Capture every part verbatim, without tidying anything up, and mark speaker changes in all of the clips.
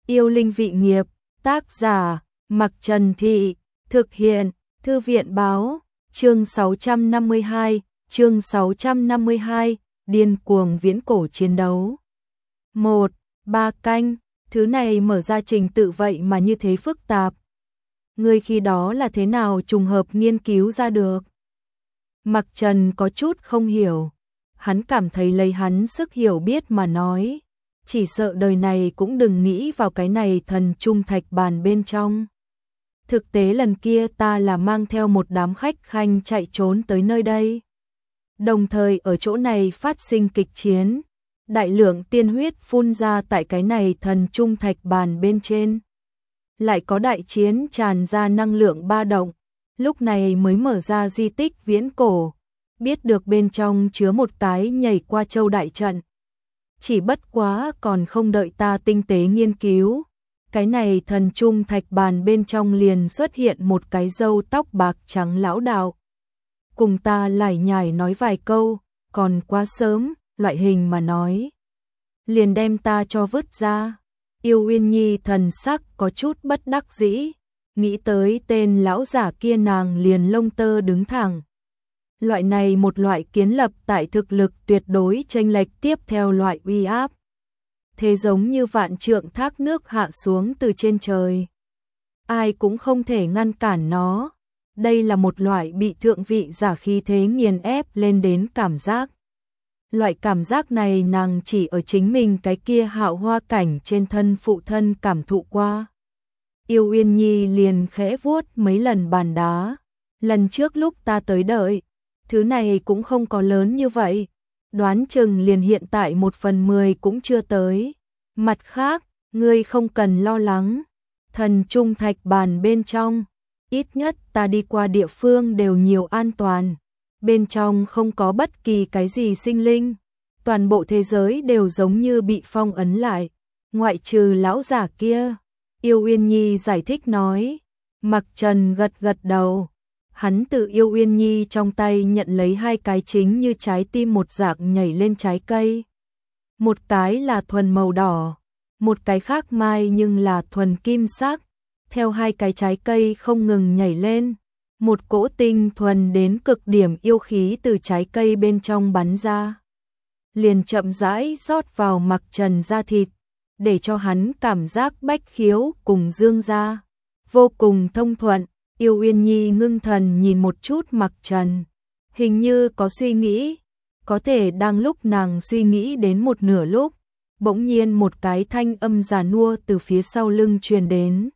Speaker 1: Yêu linh vị nghiệp, tác giả, Mặc Trần Thị, thực hiện, Thư viện báo, chương sáu trăm năm mươi hai, chương sáu trăm năm mươi hai, điên cuồng viễn cổ chiến đấu. một. Ba canh, thứ này mở ra trình tự vậy mà như thế phức tạp. Người khi đó là thế nào trùng hợp nghiên cứu ra được? Mặc Trần có chút không hiểu, hắn cảm thấy lấy hắn sức hiểu biết mà nói, chỉ sợ đời này cũng đừng nghĩ vào cái này thần trung thạch bàn bên trong. Thực tế lần kia ta là mang theo một đám khách khanh chạy trốn tới nơi đây. Đồng thời ở chỗ này phát sinh kịch chiến, đại lượng tiên huyết phun ra tại cái này thần trung thạch bàn bên trên. Lại có đại chiến tràn ra năng lượng ba động, lúc này mới mở ra di tích viễn cổ, biết được bên trong chứa một cái nhảy qua châu đại trận. Chỉ bất quá còn không đợi ta tinh tế nghiên cứu, cái này thần trung thạch bàn bên trong liền xuất hiện một cái râu tóc bạc trắng lão đạo. Cùng ta lải nhải nói vài câu, còn quá sớm, loại hình mà nói. Liền đem ta cho vứt ra. Yêu Uyên Nhi thần sắc có chút bất đắc dĩ, nghĩ tới tên lão giả kia nàng liền lông tơ đứng thẳng. Loại này một loại kiến lập tại thực lực tuyệt đối chênh lệch tiếp theo loại uy áp. Thế giống như vạn trượng thác nước hạ xuống từ trên trời. Ai cũng không thể ngăn cản nó. Đây là một loại bị thượng vị giả khí thế nghiền ép lên đến cảm giác. Loại cảm giác này nàng chỉ ở chính mình cái kia hạo hoa cảnh trên thân phụ thân cảm thụ qua. Yêu Uyên Nhi liền khẽ vuốt mấy lần bàn đá. Lần trước lúc ta tới đợi, thứ này cũng không có lớn như vậy. Đoán chừng liền hiện tại một phần mười cũng chưa tới. Mặt khác, ngươi không cần lo lắng. Thần trung thạch bàn bên trong, ít nhất ta đi qua địa phương đều nhiều an toàn. Bên trong không có bất kỳ cái gì sinh linh. Toàn bộ thế giới đều giống như bị phong ấn lại. Ngoại trừ lão giả kia. Yêu Uyên Nhi giải thích nói. Mặc Trần gật gật đầu. Hắn từ Yêu Uyên Nhi trong tay nhận lấy hai cái chính như trái tim một dạng nhảy lên trái cây. Một cái là thuần màu đỏ, một cái khác mai nhưng là thuần kim sắc. Theo hai cái trái cây không ngừng nhảy lên, một cỗ tinh thuần đến cực điểm yêu khí từ trái cây bên trong bắn ra. Liền chậm rãi rót vào Mặc Trần da thịt, để cho hắn cảm giác bách khiếu cùng dương ra. Vô cùng thông thuận. Yêu Uyên Nhi ngưng thần nhìn một chút Mặc Trần, hình như có suy nghĩ, có thể đang lúc nàng suy nghĩ đến một nửa lúc, bỗng nhiên một cái thanh âm già nua từ phía sau lưng truyền đến.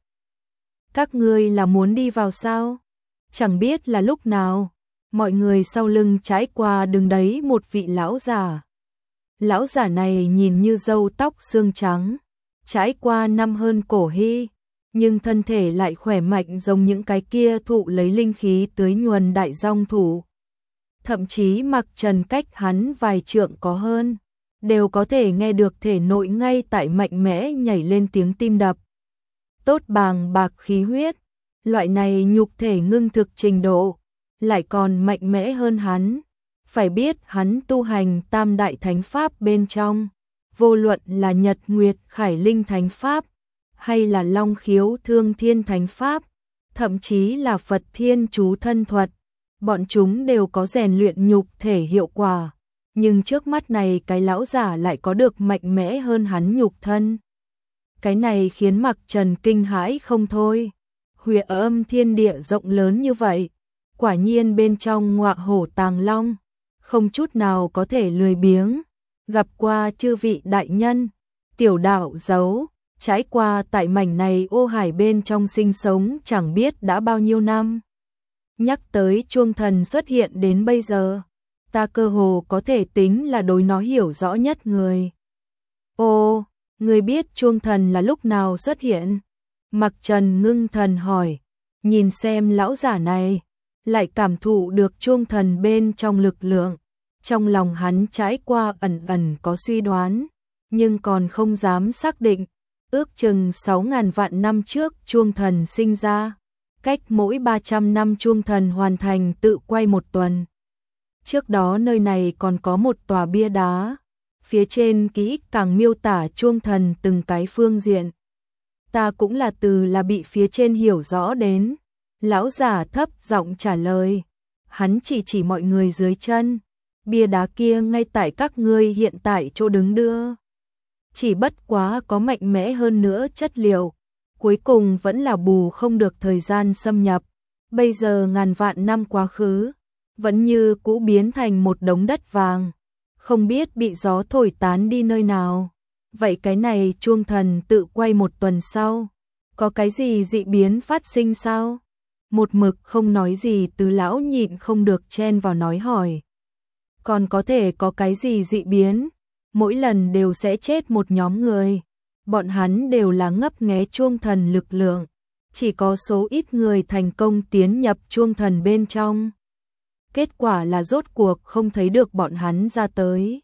Speaker 1: Các ngươi là muốn đi vào sao? Chẳng biết là lúc nào, mọi người sau lưng trái qua đường đấy một vị lão già. Lão giả này nhìn như râu tóc xương trắng, trái qua năm hơn cổ hy. Nhưng thân thể lại khỏe mạnh giống những cái kia thụ lấy linh khí tưới nhuần đại dòng thủ. Thậm chí Mặc Trần cách hắn vài trượng có hơn, đều có thể nghe được thể nội ngay tại mạnh mẽ nhảy lên tiếng tim đập. Tốt bàng bạc khí huyết, loại này nhục thể ngưng thực trình độ, lại còn mạnh mẽ hơn hắn. Phải biết hắn tu hành tam đại thánh pháp bên trong, vô luận là Nhật Nguyệt Khải Linh thánh pháp, hay là Long Khiếu Thương Thiên thánh pháp, thậm chí là Phật Thiên Chú thân thuật, bọn chúng đều có rèn luyện nhục thể hiệu quả, nhưng trước mắt này cái lão giả lại có được mạnh mẽ hơn hắn nhục thân. Cái này khiến Mặc Trần kinh hãi không thôi. Huệ âm thiên địa rộng lớn như vậy, quả nhiên bên trong ngọa hổ tàng long, không chút nào có thể lười biếng. Gặp qua chư vị đại nhân, tiểu đạo giấu. Trải qua tại mảnh này ô hải bên trong sinh sống chẳng biết đã bao nhiêu năm. Nhắc tới chuông thần xuất hiện đến bây giờ, ta cơ hồ có thể tính là đối nó hiểu rõ nhất người. Ô, người biết chuông thần là lúc nào xuất hiện? Mặc Trần ngưng thần hỏi, nhìn xem lão giả này, lại cảm thụ được chuông thần bên trong lực lượng. Trong lòng hắn trái qua ẩn ẩn có suy đoán, nhưng còn không dám xác định. Ước chừng sáu ngàn vạn năm trước chuông thần sinh ra, cách mỗi ba trăm năm chuông thần hoàn thành tự quay một tuần. Trước đó nơi này còn có một tòa bia đá, phía trên kỹ càng miêu tả chuông thần từng cái phương diện. Ta cũng là từ là bị phía trên hiểu rõ đến. Lão giả thấp giọng trả lời. Hắn chỉ chỉ mọi người dưới chân. Bia đá kia ngay tại các ngươi hiện tại chỗ đứng đưa. Chỉ bất quá có mạnh mẽ hơn nữa chất liệu. Cuối cùng vẫn là bù không được thời gian xâm nhập. Bây giờ ngàn vạn năm quá khứ, vẫn như cũ biến thành một đống đất vàng. Không biết bị gió thổi tán đi nơi nào. Vậy cái này chuông thần tự quay một tuần sau. Có cái gì dị biến phát sinh sao? Một mực không nói gì Tứ lão nhịn không được chen vào nói hỏi. Còn có thể có cái gì dị biến? Mỗi lần đều sẽ chết một nhóm người. Bọn hắn đều là ngấp nghé chuông thần lực lượng. Chỉ có số ít người thành công tiến nhập chuông thần bên trong. Kết quả là rốt cuộc không thấy được bọn hắn ra tới.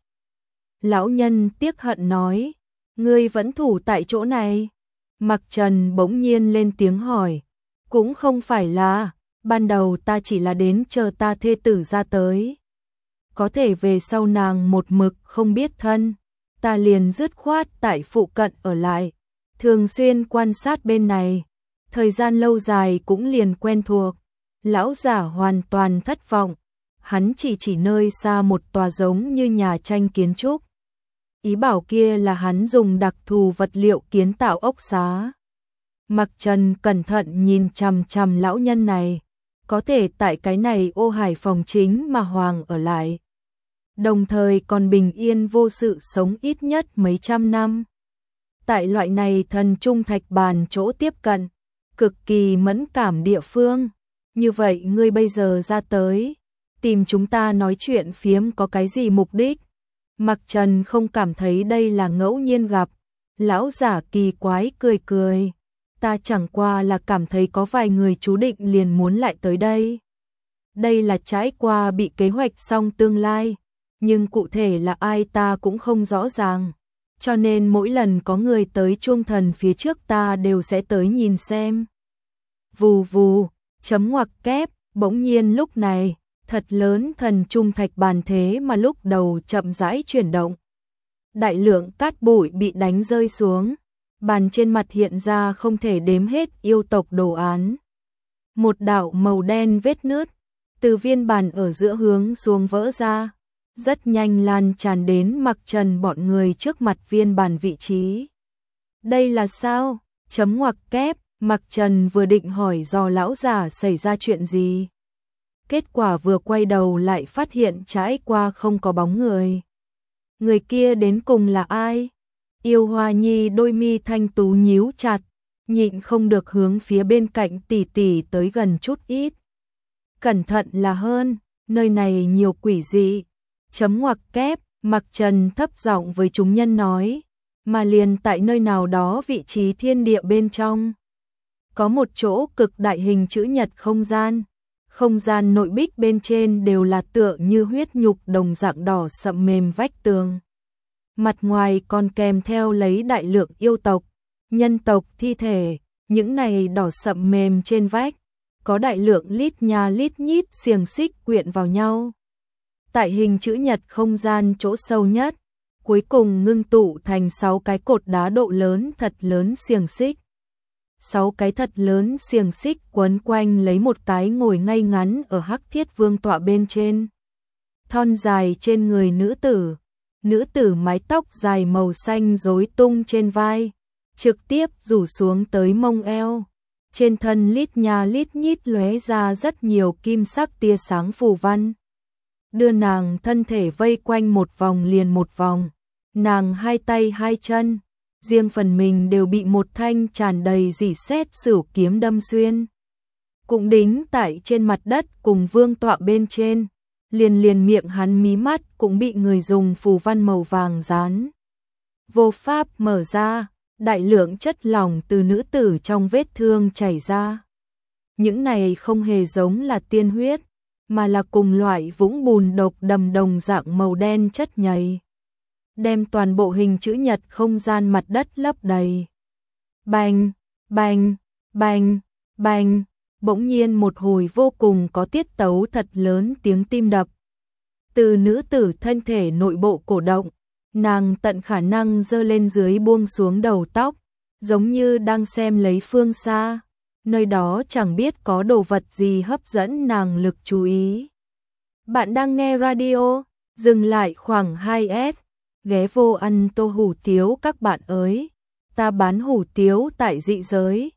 Speaker 1: Lão nhân tiếc hận nói. Ngươi vẫn thủ tại chỗ này. Mặc Trần bỗng nhiên lên tiếng hỏi. Cũng không phải là, ban đầu ta chỉ là đến chờ ta thê tử ra tới. Có thể về sau nàng một mực không biết thân, ta liền dứt khoát tại phụ cận ở lại, thường xuyên quan sát bên này, thời gian lâu dài cũng liền quen thuộc. Lão giả hoàn toàn thất vọng, hắn chỉ chỉ nơi xa một tòa giống như nhà tranh kiến trúc. Ý bảo kia là hắn dùng đặc thù vật liệu kiến tạo ốc xá. Mặc Trần cẩn thận nhìn chằm chằm lão nhân này, có thể tại cái này ô hải phòng chính mà hoàng ở lại. Đồng thời còn bình yên vô sự sống ít nhất mấy trăm năm. Tại loại này thần trung thạch bàn chỗ tiếp cận, cực kỳ mẫn cảm địa phương. Như vậy ngươi bây giờ ra tới, tìm chúng ta nói chuyện phiếm có cái gì mục đích? Mặc Trần không cảm thấy đây là ngẫu nhiên gặp. Lão giả kỳ quái cười cười. Ta chẳng qua là cảm thấy có vài người chú định liền muốn lại tới đây. Đây là trải qua bị kế hoạch xong tương lai, nhưng cụ thể là ai ta cũng không rõ ràng. Cho nên mỗi lần có người tới chuông thần phía trước ta đều sẽ tới nhìn xem. Vù vù, chấm ngoặc kép, bỗng nhiên lúc này, thật lớn thần trung thạch bàn thế mà lúc đầu chậm rãi chuyển động. Đại lượng cát bụi bị đánh rơi xuống. Bàn trên mặt hiện ra không thể đếm hết yêu tộc đồ án. Một đạo màu đen vết nứt, từ viên bàn ở giữa hướng xuống vỡ ra, rất nhanh lan tràn đến Mặc Trần bọn người trước mặt viên bàn vị trí. Đây là sao? Chấm ngoặc kép, Mặc Trần vừa định hỏi do lão giả xảy ra chuyện gì. Kết quả vừa quay đầu lại phát hiện trải qua không có bóng người. Người kia đến cùng là ai? Yêu Hoa Nhi đôi mi thanh tú nhíu chặt, nhịn không được hướng phía bên cạnh tỷ tỷ tới gần chút ít. Cẩn thận là hơn, nơi này nhiều quỷ dị. Chấm ngoặc kép, Mặc Trần thấp giọng với chúng nhân nói, mà liền tại nơi nào đó vị trí thiên địa bên trong. Có một chỗ cực đại hình chữ nhật không gian, không gian nội bích bên trên đều là tựa như huyết nhục đồng dạng đỏ sậm mềm vách tường. Mặt ngoài còn kèm theo lấy đại lượng yêu tộc, nhân tộc thi thể, những này đỏ sậm mềm trên vách, có đại lượng lít nha lít nhít xiềng xích quyện vào nhau. Tại hình chữ nhật không gian chỗ sâu nhất, cuối cùng ngưng tụ thành sáu cái cột đá độ lớn thật lớn xiềng xích. Sáu cái thật lớn xiềng xích quấn quanh lấy một cái ngồi ngay ngắn ở Hắc Thiết Vương tọa bên trên. Thon dài trên người nữ tử. Nữ tử mái tóc dài màu xanh rối tung trên vai, trực tiếp rủ xuống tới mông eo. Trên thân lít nha lít nhít lóe ra rất nhiều kim sắc tia sáng phù văn. Đưa nàng thân thể vây quanh một vòng liền một vòng. Nàng hai tay hai chân, riêng phần mình đều bị một thanh tràn đầy rỉ sét sửu kiếm đâm xuyên. Cũng đính tại trên mặt đất cùng vương tọa bên trên. Liền liền miệng hắn mí mắt cũng bị người dùng phù văn màu vàng dán. Vô pháp mở ra, đại lượng chất lỏng từ nữ tử trong vết thương chảy ra. Những này không hề giống là tiên huyết, mà là cùng loại vũng bùn độc đầm đồng dạng màu đen chất nhầy. Đem toàn bộ hình chữ nhật không gian mặt đất lấp đầy. Bành, bành, bành, bành. Bỗng nhiên một hồi vô cùng có tiết tấu thật lớn tiếng tim đập. Từ nữ tử thân thể nội bộ cổ động, nàng tận khả năng giơ lên dưới buông xuống đầu tóc, giống như đang xem lấy phương xa, nơi đó chẳng biết có đồ vật gì hấp dẫn nàng lực chú ý. Bạn đang nghe radio, dừng lại khoảng hai s, ghé vô ăn tô hủ tiếu các bạn ơi, ta bán hủ tiếu tại dị giới,